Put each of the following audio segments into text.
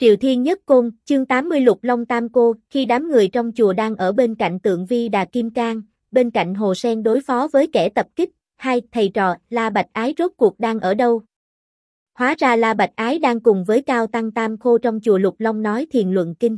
Triều Thiên Nhất Côn, chương 80 Lục Long Tam Cô, khi đám người trong chùa đang ở bên cạnh tượng Vi Đà Kim Cang, bên cạnh Hồ Sen đối phó với kẻ tập kích, hai thầy trò La Bạch Ái rốt cuộc đang ở đâu? Hóa ra La Bạch Ái đang cùng với Cao Tăng Tam Khô trong chùa Lục Long nói thiền luận kinh.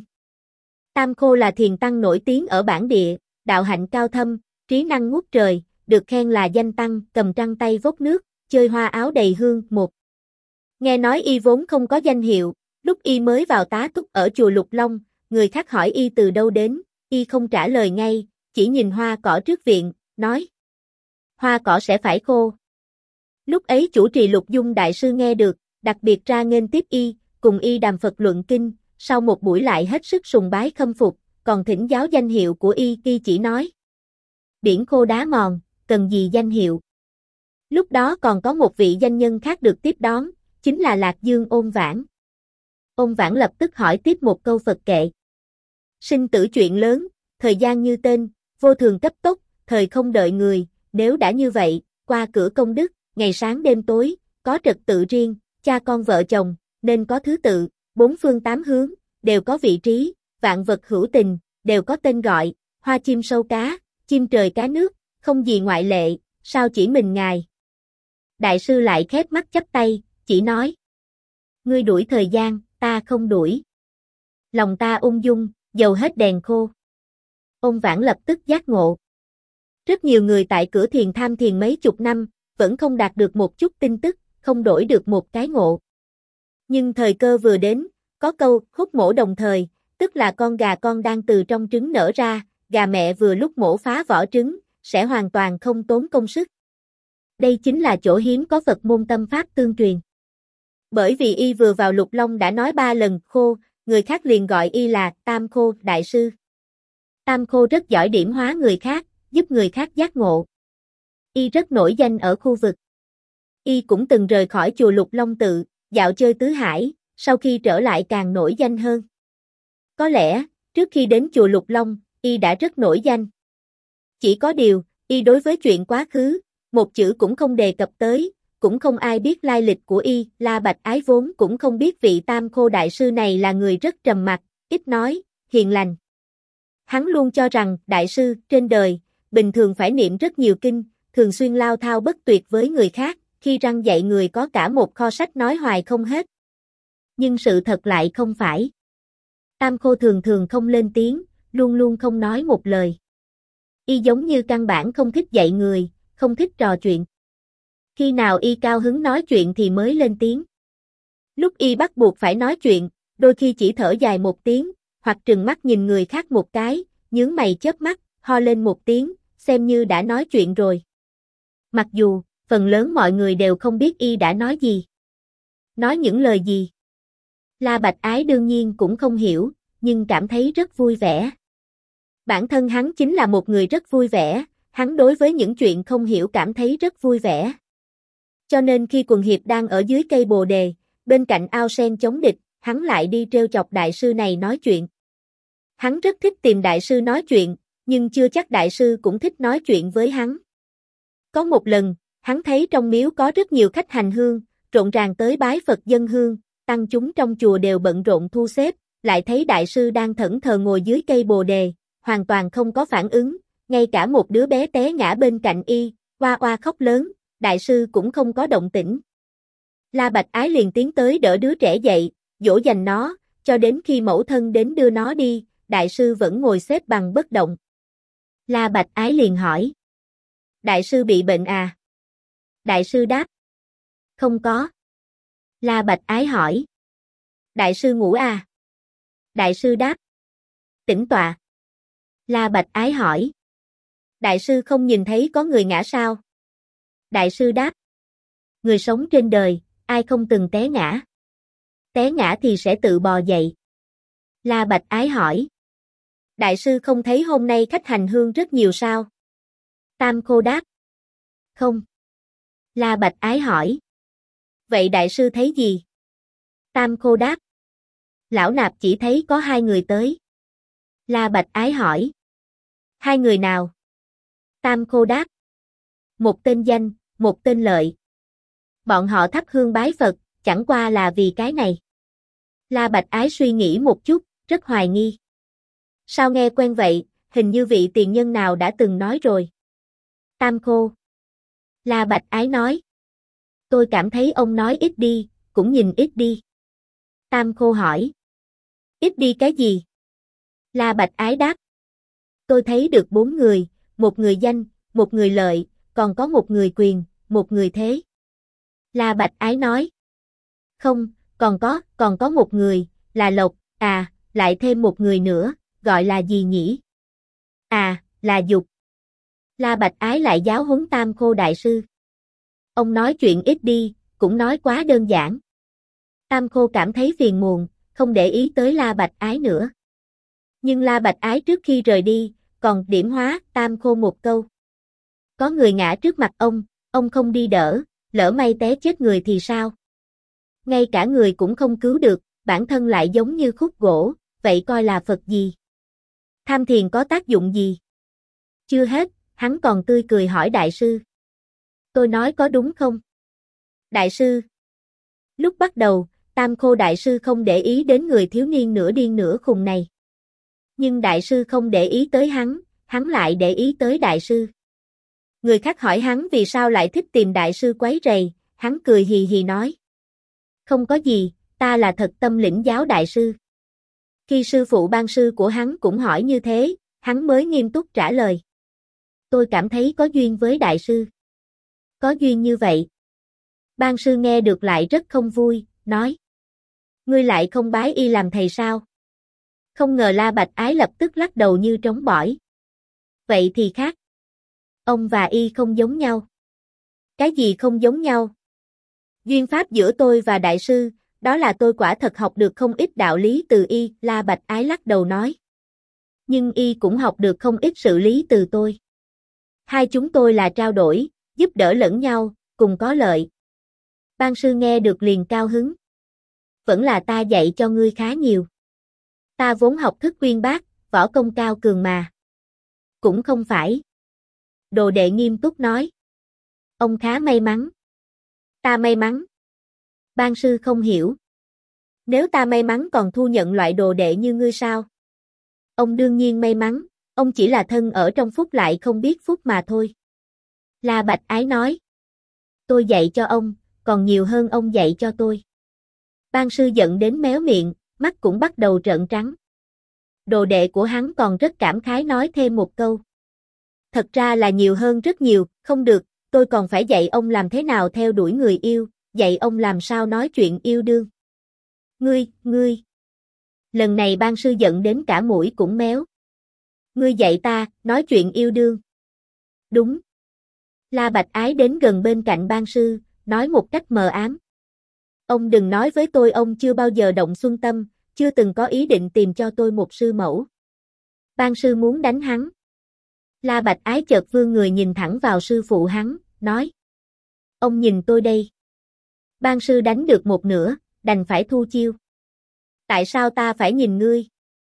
Tam Khô là thiền tăng nổi tiếng ở bản địa, đạo hạnh cao thâm, trí năng ngút trời, được khen là danh tăng, cầm trăng tay vốc nước, chơi hoa áo đầy hương. Một. Nghe nói y vốn không có danh hiệu, lúc y mới vào tá túc ở chùa Lục Long, người khác hỏi y từ đâu đến, y không trả lời ngay, chỉ nhìn hoa cỏ trước viện, nói: hoa cỏ sẽ phải khô. Lúc ấy chủ trì Lục Dung Đại Sư nghe được, đặc biệt ra nghênh tiếp y, cùng y đàm Phật luận kinh, sau một buổi lại hết sức sùng bái khâm phục, còn thỉnh giáo danh hiệu của y chỉ nói: biển khô đá mòn, cần gì danh hiệu. Lúc đó còn có một vị danh nhân khác được tiếp đón, chính là Lạc Dương Ôn Vãn. Ôn Vãn lập tức hỏi tiếp một câu Phật kệ. Sinh tử chuyện lớn, thời gian như tên, vô thường cấp tốc, thời không đợi người, nếu đã như vậy, qua cửa công đức, ngày sáng đêm tối, có trật tự riêng, cha con vợ chồng, nên có thứ tự, bốn phương tám hướng, đều có vị trí, vạn vật hữu tình, đều có tên gọi, hoa chim sâu cá, chim trời cá nước, không gì ngoại lệ, sao chỉ mình ngài. Đại sư lại khép mắt chắp tay, chỉ nói: ngươi đuổi thời gian, ta không đuổi. Lòng ta ung dung, dầu hết đèn khô. Ôn Vãn lập tức giác ngộ. Rất nhiều người tại cửa thiền tham thiền mấy chục năm, vẫn không đạt được một chút tin tức, không đổi được một cái ngộ. Nhưng thời cơ vừa đến, có câu hút mổ đồng thời, tức là con gà con đang từ trong trứng nở ra, gà mẹ vừa lúc mổ phá vỏ trứng, sẽ hoàn toàn không tốn công sức. Đây chính là chỗ hiếm có Phật môn tâm pháp tương truyền. Bởi vì y vừa vào Lục Long đã nói 3 lần khô, người khác liền gọi y là Tam Khô Đại Sư. Tam Khô rất giỏi điểm hóa người khác, giúp người khác giác ngộ. Y rất nổi danh ở khu vực. Y cũng từng rời khỏi chùa Lục Long tự, dạo chơi tứ hải, sau khi trở lại càng nổi danh hơn. Có lẽ, trước khi đến chùa Lục Long, y đã rất nổi danh. Chỉ có điều, y đối với chuyện quá khứ, một chữ cũng không đề cập tới, cũng không ai biết lai lịch của y. La Bạch Ái vốn cũng không biết vị Tam Khô Đại Sư này là người rất trầm mặc, ít nói, hiền lành. Hắn luôn cho rằng Đại Sư trên đời, bình thường phải niệm rất nhiều kinh, thường xuyên lao thao bất tuyệt với người khác, khi răng dạy người có cả một kho sách nói hoài không hết. Nhưng sự thật lại không phải. Tam Khô thường thường không lên tiếng, luôn luôn không nói một lời. Y giống như căn bản không thích dạy người, không thích trò chuyện. Khi nào y cao hứng nói chuyện thì mới lên tiếng. Lúc y bắt buộc phải nói chuyện, đôi khi chỉ thở dài một tiếng, hoặc trừng mắt nhìn người khác một cái, nhướng mày chớp mắt, ho lên một tiếng, xem như đã nói chuyện rồi. Mặc dù, phần lớn mọi người đều không biết y đã nói gì. Nói những lời gì. La Bạch Ái đương nhiên cũng không hiểu, nhưng cảm thấy rất vui vẻ. Bản thân hắn chính là một người rất vui vẻ, hắn đối với những chuyện không hiểu cảm thấy rất vui vẻ. Cho nên khi quần hiệp đang ở dưới cây bồ đề, bên cạnh ao sen chống địch, hắn lại đi trêu chọc đại sư này nói chuyện. Hắn rất thích tìm đại sư nói chuyện, nhưng chưa chắc đại sư cũng thích nói chuyện với hắn. Có một lần, hắn thấy trong miếu có rất nhiều khách hành hương, rộn ràng tới bái Phật dân hương, tăng chúng trong chùa đều bận rộn thu xếp, lại thấy đại sư đang thẫn thờ ngồi dưới cây bồ đề, hoàn toàn không có phản ứng, ngay cả một đứa bé té ngã bên cạnh y, oa oa khóc lớn, đại sư cũng không có động tĩnh. La Bạch Ái liền tiến tới đỡ đứa trẻ dậy, dỗ dành nó, cho đến khi mẫu thân đến đưa nó đi, đại sư vẫn ngồi xếp bằng bất động. La Bạch Ái liền hỏi: đại sư bị bệnh à? Đại sư đáp: không có. La Bạch Ái hỏi: đại sư ngủ à? Đại sư đáp: tĩnh tọa. La Bạch Ái hỏi: đại sư không nhìn thấy có người ngã sao? Đại sư đáp: người sống trên đời, ai không từng té ngã? Té ngã thì sẽ tự bò dậy. La Bạch Ái hỏi: đại sư không thấy hôm nay khách hành hương rất nhiều sao? Tam Khô đáp: không. La Bạch Ái hỏi: vậy đại sư thấy gì? Tam Khô đáp: lão nạp chỉ thấy có 2 người tới. La Bạch Ái hỏi: 2 người nào? Tam Khô đáp: một tên Danh, một tên Lợi. Bọn họ thắp hương bái Phật, chẳng qua là vì cái này. La Bạch Ái suy nghĩ một chút, rất hoài nghi. Sao nghe quen vậy, hình như vị tiền nhân nào đã từng nói rồi. Tam Khô. La Bạch Ái nói. Tôi cảm thấy ông nói ít đi, cũng nhìn ít đi. Tam Khô hỏi. Ít đi cái gì? La Bạch Ái đáp. Tôi thấy được 4 người, một người danh, một người lợi, còn có một người quyền, một người thế. La Bạch Ái nói. Không, còn có một người, là Lộc, lại thêm một người nữa, gọi là gì nhỉ? Là Dục. La Bạch Ái lại giáo huấn Tam Khô đại sư. Ông nói chuyện ít đi, cũng nói quá đơn giản. Tam Khô cảm thấy phiền muộn, không để ý tới La Bạch Ái nữa. Nhưng La Bạch Ái trước khi rời đi, còn điểm hóa Tam Khô một câu. Có người ngã trước mặt ông không đi đỡ, lỡ may té chết người thì sao? Ngay cả người cũng không cứu được, bản thân lại giống như khúc gỗ, vậy coi là Phật gì? Tham thiền có tác dụng gì? Chưa hết, hắn còn tươi cười hỏi đại sư. Tôi nói có đúng không? Đại sư. Lúc bắt đầu, Tam Khô đại sư không để ý đến người thiếu niên nửa điên nửa khùng này. Nhưng đại sư không để ý tới hắn lại để ý tới đại sư. Người khác hỏi hắn vì sao lại thích tìm đại sư quấy rầy, hắn cười hì hì nói. Không có gì, ta là thật tâm lĩnh giáo đại sư. Khi sư phụ ban sư của hắn cũng hỏi như thế, hắn mới nghiêm túc trả lời. Tôi cảm thấy có duyên với đại sư. Có duyên như vậy. Ban sư nghe được lại rất không vui, nói. Ngươi lại không bái y làm thầy sao? Không ngờ La Bạch Ái lập tức lắc đầu như trống bỏi. Vậy thì khác. Ông và y không giống nhau. Cái gì không giống nhau? Duyên pháp giữa tôi và đại sư, đó là tôi quả thật học được không ít đạo lý từ y, La Bạch Ái lắc đầu nói. Nhưng y cũng học được không ít sự lý từ tôi. Hai chúng tôi là trao đổi, giúp đỡ lẫn nhau, cùng có lợi. Ban sư nghe được liền cao hứng. Vẫn là ta dạy cho ngươi khá nhiều. Ta vốn học thức uyên bác, võ công cao cường mà. Cũng không phải. Đồ đệ nghiêm túc nói. Ông khá may mắn. Ta may mắn. Ban sư không hiểu. Nếu ta may mắn còn thu nhận loại đồ đệ như ngươi sao? Ông đương nhiên may mắn, ông chỉ là thân ở trong phúc lại không biết phúc mà thôi. La Bạch Ái nói. Tôi dạy cho ông, còn nhiều hơn ông dạy cho tôi. Ban sư giận đến méo miệng, mắt cũng bắt đầu trợn trắng. Đồ đệ của hắn còn rất cảm khái nói thêm một câu. Thật ra là nhiều hơn rất nhiều, không được, tôi còn phải dạy ông làm thế nào theo đuổi người yêu, dạy ông làm sao nói chuyện yêu đương. Ngươi. Lần này ban sư giận đến cả mũi cũng méo. Ngươi dạy ta, nói chuyện yêu đương. Đúng. La Bạch Ái đến gần bên cạnh ban sư, nói một cách mờ ám. Ông đừng nói với tôi ông chưa bao giờ động xuân tâm, chưa từng có ý định tìm cho tôi một sư mẫu. Ban sư muốn đánh hắn. La Bạch Ái chợt vươn người nhìn thẳng vào sư phụ hắn, nói. Ông nhìn tôi đây. Ban sư đánh được một nửa, đành phải thu chiêu. Tại sao ta phải nhìn ngươi?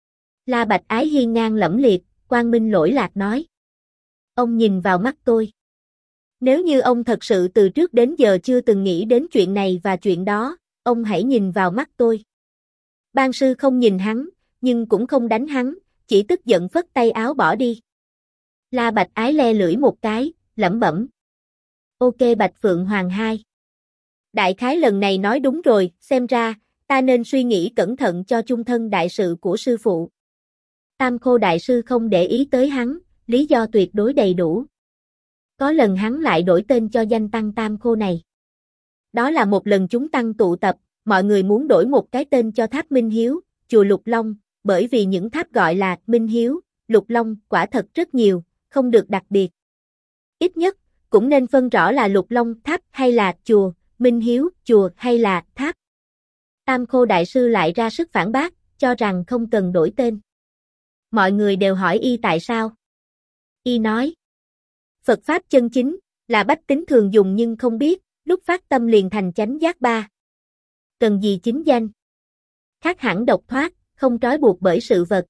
La Bạch Ái hiên ngang lẫm liệt, quang minh lỗi lạc nói. Ông nhìn vào mắt tôi. Nếu như ông thật sự từ trước đến giờ chưa từng nghĩ đến chuyện này và chuyện đó, ông hãy nhìn vào mắt tôi. Ban sư không nhìn hắn, nhưng cũng không đánh hắn, chỉ tức giận phất tay áo bỏ đi. La Bạch Ái le lưỡi một cái, lẩm bẩm. Ok Bạch Phượng Hoàng 2. Đại khái lần này nói đúng rồi, xem ra, ta nên suy nghĩ cẩn thận cho chung thân đại sự của sư phụ. Tam Khô đại sư không để ý tới hắn, lý do tuyệt đối đầy đủ. Có lần hắn lại đổi tên cho danh tăng Tam Khô này. Đó là một lần chúng tăng tụ tập, mọi người muốn đổi một cái tên cho tháp Minh Hiếu, chùa Lục Long, bởi vì những tháp gọi là Minh Hiếu, Lục Long quả thật rất nhiều, không được đặc biệt. Ít nhất, cũng nên phân rõ là Lục Long tháp hay là chùa, Minh Hiếu chùa hay là tháp. Tam Khô đại sư lại ra sức phản bác, cho rằng không cần đổi tên. Mọi người đều hỏi y tại sao. Y nói. Phật Pháp chân chính, là bách tính thường dùng nhưng không biết, lúc phát tâm liền thành chánh giác ba. Cần gì chính danh? Khác hẳn độc thoát, không trói buộc bởi sự vật.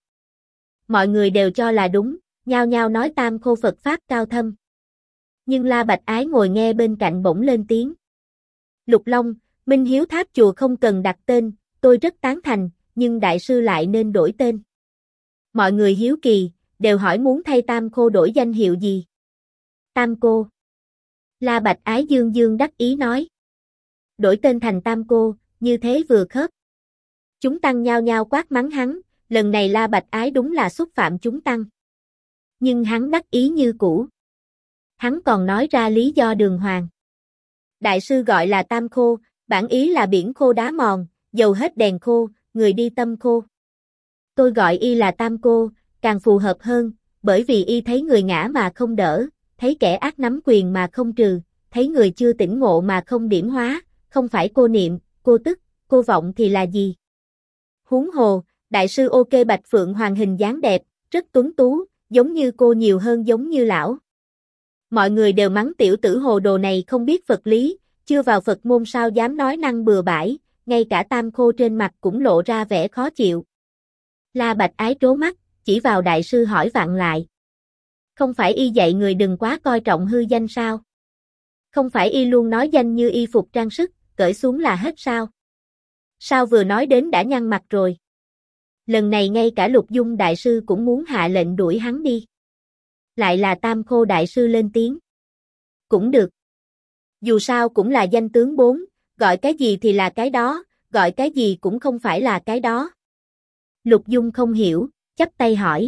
Mọi người đều cho là đúng, nhao nhao nói Tam Khô Phật Pháp cao thâm. Nhưng La Bạch Ái ngồi nghe bên cạnh bỗng lên tiếng. Lục Long, Minh Hiếu tháp chùa không cần đặt tên, tôi rất tán thành, nhưng đại sư lại nên đổi tên. Mọi người hiếu kỳ, đều hỏi muốn thay Tam Cô đổi danh hiệu gì. Tam Cô. La Bạch Ái dương dương đắc ý nói. Đổi tên thành Tam Cô, như thế vừa khớp. Chúng tăng nhao nhao quát mắng hắn, lần này La Bạch Ái đúng là xúc phạm chúng tăng. Nhưng hắn đắc ý như cũ. Hắn còn nói ra lý do đường hoàng. Đại sư gọi là Tam Khô, bản ý là biển khô đá mòn, dầu hết đèn khô, người đi tâm khô. Tôi gọi y là Tam Cô, càng phù hợp hơn, bởi vì y thấy người ngã mà không đỡ, thấy kẻ ác nắm quyền mà không trừ, thấy người chưa tỉnh ngộ mà không điểm hóa, không phải cô niệm, cô tức, cô vọng thì là gì? Huống hồ, đại sư ok Bạch Phượng Hoàng hình dáng đẹp, rất tuấn tú, giống như cô nhiều hơn giống như lão. Mọi người đều mắng tiểu tử hồ đồ này không biết Phật lý, chưa vào Phật môn sao dám nói năng bừa bãi, ngay cả Tam Khô trên mặt cũng lộ ra vẻ khó chịu. La Bạch Ái trố mắt, chỉ vào đại sư hỏi vặn lại. Không phải y dạy người đừng quá coi trọng hư danh sao? Không phải y luôn nói danh như y phục trang sức, cởi xuống là hết sao? Sao vừa nói đến đã nhăn mặt rồi? Lần này ngay cả Lục Dung đại sư cũng muốn hạ lệnh đuổi hắn đi. Lại là Tam Khô đại sư lên tiếng. Cũng được. Dù sao cũng là danh tướng 4, gọi cái gì thì là cái đó, gọi cái gì cũng không phải là cái đó. Lục Dung không hiểu, chắp tay hỏi.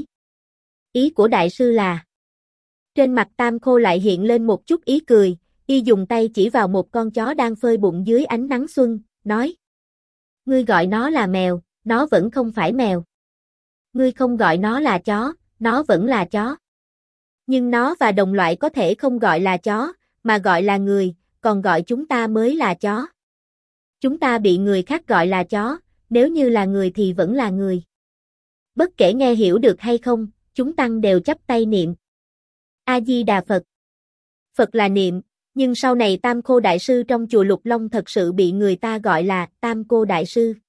Ý của đại sư là? Trên mặt Tam Khô lại hiện lên một chút ý cười, y dùng tay chỉ vào một con chó đang phơi bụng dưới ánh nắng xuân, nói. Ngươi gọi nó là mèo, nó vẫn không phải mèo. Ngươi không gọi nó là chó, nó vẫn là chó. Nhưng nó và đồng loại có thể không gọi là chó, mà gọi là người, còn gọi chúng ta mới là chó. Chúng ta bị người khác gọi là chó, nếu như là người thì vẫn là người. Bất kể nghe hiểu được hay không, chúng tăng đều chắp tay niệm. A-di-đà Phật. Phật là niệm, nhưng sau này Tam Khô đại sư trong chùa Lục Long thật sự bị người ta gọi là Tam Cô đại sư.